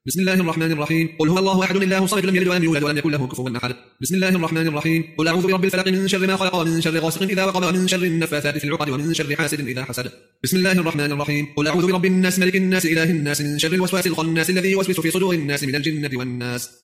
بسم الله الرحمن الرحيم. قل هو الله أحد الله الصمد لم يلد ولم يولد ولم يكن له كفوا أحد. بسم الله الرحمن الرحيم. قل أعوذ برب الفلق من شر ما خلق ومن شر غاسق إذا وقب ومن شر النفاثات في العقد ومن شر حاسد إذا حسد. بسم الله الرحمن الرحيم. قل أعوذ برب الناس ملك الناس إله الناس من شر الوسواس الخناس الذي يوسوس في صدور الناس من الجنة والناس.